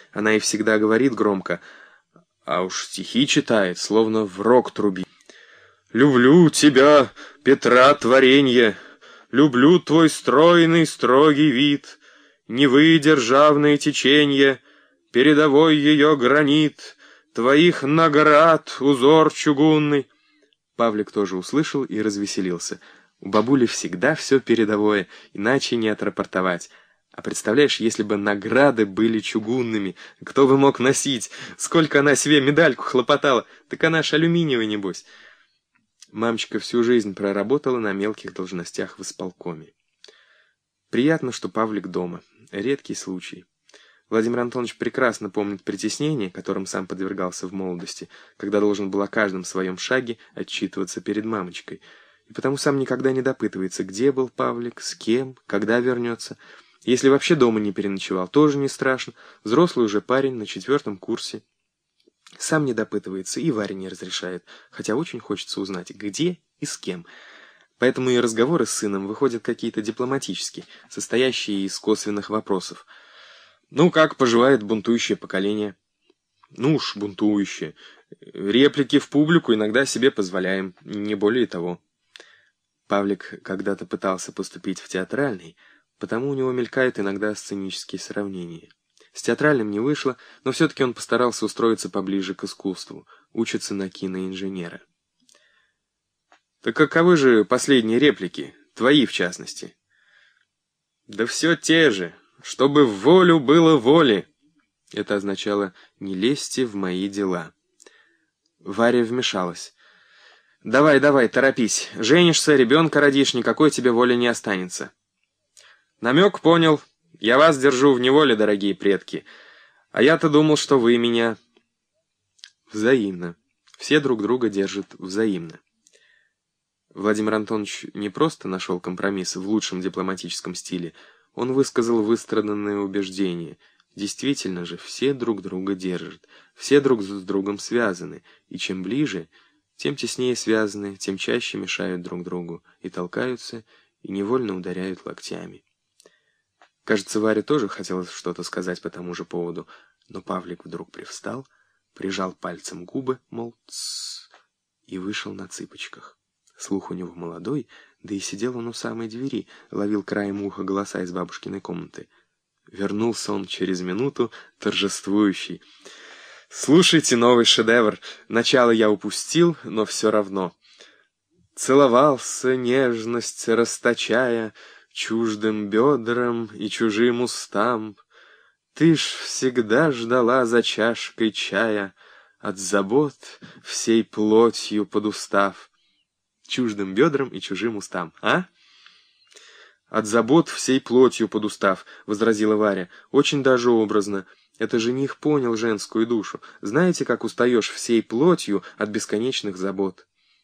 Она и всегда говорит громко, а уж стихи читает, словно в рог трубит. «Люблю тебя, Петра творенье, люблю твой стройный строгий вид, Невы державное теченье, передовой ее гранит, твоих наград узор чугунный». Павлик тоже услышал и развеселился. У бабули всегда все передовое, иначе не отрапортовать. А представляешь, если бы награды были чугунными, кто бы мог носить? Сколько она себе медальку хлопотала, так она ж алюминиевая, небось. Мамочка всю жизнь проработала на мелких должностях в исполкоме. Приятно, что Павлик дома. Редкий случай. Владимир Антонович прекрасно помнит притеснение, которым сам подвергался в молодости, когда должен был о каждом своем шаге отчитываться перед мамочкой. И потому сам никогда не допытывается, где был Павлик, с кем, когда вернется. Если вообще дома не переночевал, тоже не страшно. Взрослый уже парень на 4 курсе. Сам не допытывается и Варе не разрешает, хотя очень хочется узнать, где и с кем. Поэтому и разговоры с сыном выходят какие-то дипломатические, состоящие из косвенных вопросов. «Ну, как поживает бунтующее поколение?» «Ну уж, бунтующее. Реплики в публику иногда себе позволяем, не более того». Павлик когда-то пытался поступить в театральный, потому у него мелькают иногда сценические сравнения. С театральным не вышло, но все-таки он постарался устроиться поближе к искусству, учится на киноинженера. «Так каковы же последние реплики, твои в частности?» «Да все те же. Чтобы в волю было воли». Это означало «не лезьте в мои дела». Варя вмешалась. «Давай, давай, торопись. Женишься, ребенка родишь, никакой тебе воли не останется». «Намек понял. Я вас держу в неволе, дорогие предки. А я-то думал, что вы меня...» Взаимно. Все друг друга держат взаимно. Владимир Антонович не просто нашел компромисс в лучшем дипломатическом стиле, он высказал выстраданное убеждение. Действительно же, все друг друга держат, все друг с другом связаны, и чем ближе, тем теснее связаны, тем чаще мешают друг другу, и толкаются, и невольно ударяют локтями. Кажется, Варе тоже хотелось что-то сказать по тому же поводу, но Павлик вдруг привстал, прижал пальцем губы, мол, «тссс», и вышел на цыпочках. Слух у него молодой, да и сидел он у самой двери, ловил краем уха голоса из бабушкиной комнаты. Вернулся он через минуту, торжествующий. «Слушайте новый шедевр. Начало я упустил, но все равно. Целовался, нежность расточая, чуждым бедрам и чужим устам. Ты ж всегда ждала за чашкой чая, от забот всей плотью подустав». Чуждым бедрам и чужим устам, а? «От забот всей плотью подустав», — возразила Варя. «Очень даже образно. Это жених понял женскую душу. Знаете, как устаешь всей плотью от бесконечных забот?»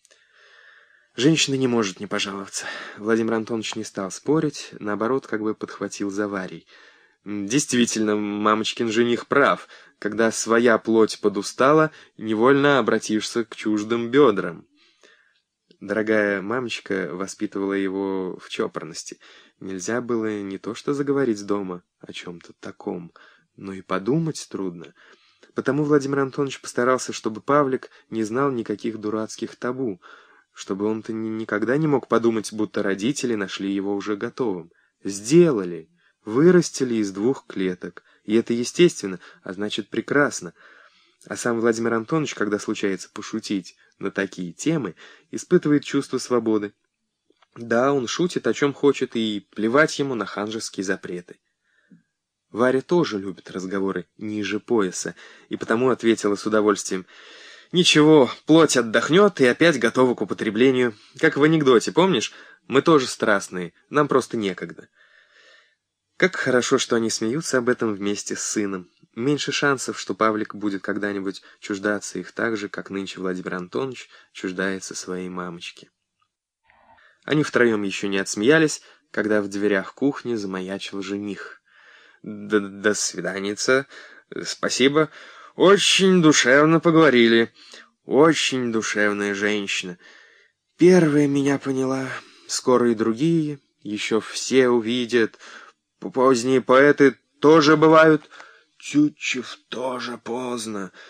Женщина не может не пожаловаться. Владимир Антонович не стал спорить, наоборот, как бы подхватил за Варей. Действительно, мамочкин жених прав. Когда своя плоть подустала, невольно обратишься к чуждым бедрам. Дорогая мамочка воспитывала его в чопорности. Нельзя было не то что заговорить дома о чем-то таком, но и подумать трудно. Потому Владимир Антонович постарался, чтобы Павлик не знал никаких дурацких табу, чтобы он-то никогда не мог подумать, будто родители нашли его уже готовым. Сделали, вырастили из 2 клеток, и это естественно, а значит прекрасно. А сам Владимир Антонович, когда случается пошутить на такие темы, испытывает чувство свободы. Да, он шутит, о чем хочет, и плевать ему на ханжеские запреты. Варя тоже любит разговоры ниже пояса, и потому ответила с удовольствием: «Ничего, плоть отдохнет и опять готова к употреблению. Как в анекдоте, помнишь? Мы тоже страстные, нам просто некогда». Как хорошо, что они смеются об этом вместе с сыном. Меньше шансов, что Павлик будет когда-нибудь чуждаться их так же, как нынче Владимир Антонович чуждается своей мамочки. Они втроем еще не отсмеялись, когда в дверях кухни замаячил жених. «До свиданица. Спасибо. Очень душевно поговорили. Очень душевная женщина. Первая меня поняла. Скоро и другие. Еще все увидят. Поздние поэты тоже бывают. Тютчев тоже поздно.